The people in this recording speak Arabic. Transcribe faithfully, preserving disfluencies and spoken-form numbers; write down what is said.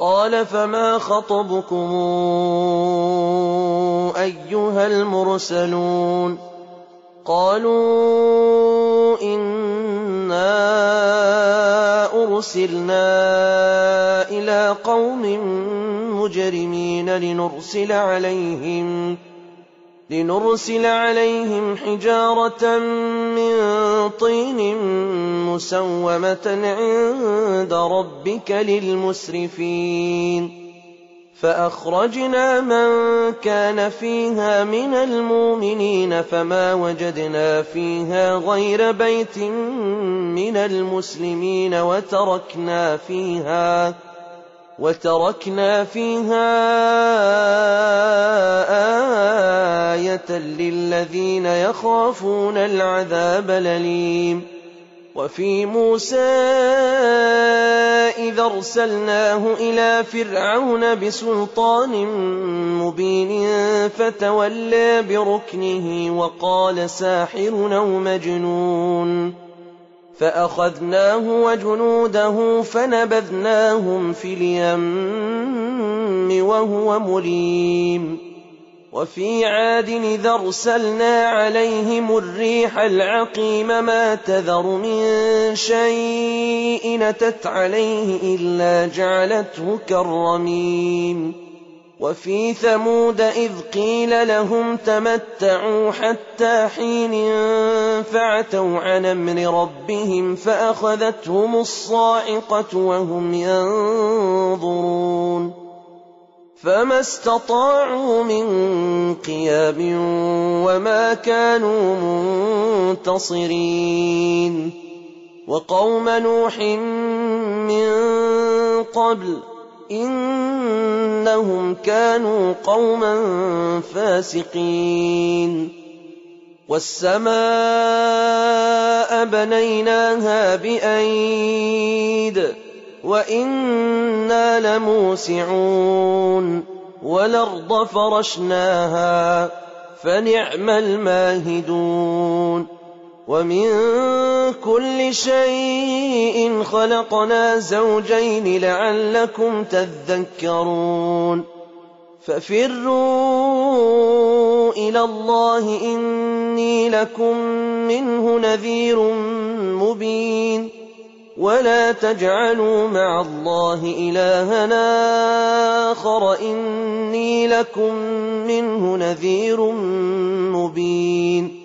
قال فما خطبكم أيها المرسلون قالوا إنا أرسلنا إلى قوم مجرمين لنرسل عليهم لنرسل عليهم حجارة من طين مسومة عند ربك للمسرفين فأخرجنا من كان فيها من المؤمنين فما وجدنا فيها غير بيت من المسلمين وتركنا فيها وتركنا فيها آية للذين يخافون العذاب الأليم وفي موسى إذا أرسلناه إلى فرعون بسلطان مبين فتولى بركنه وقال ساحر أو مجنون فأخذناه وجنوده فنبذناهم في اليم وهو مليم وفي عاد إذا أرسلنا عليهم الريح العقيم ما تذر من شيء أتت عليه إلا جعلته كالرميم وفي ثمود إذ قيل لهم تمتعوا حتى حين فعتوا عن أمر ربهم فأخذتهم الصاعقة وهم ينظرون فما استطاعوا من قيام وما كانوا منتصرين وقوم نوح من قبل إنهم كانوا قوما فاسقين والسماء بنيناها بأيد وإنا لموسعون والأرض فرشناها فنعم الماهدون ومن كل شيء خلقنا زوجين لعلكم تذكرون ففروا إلى الله إني لكم منه نذير مبين ولا تجعلوا مع الله إلهنا آخر إني لكم منه نذير مبين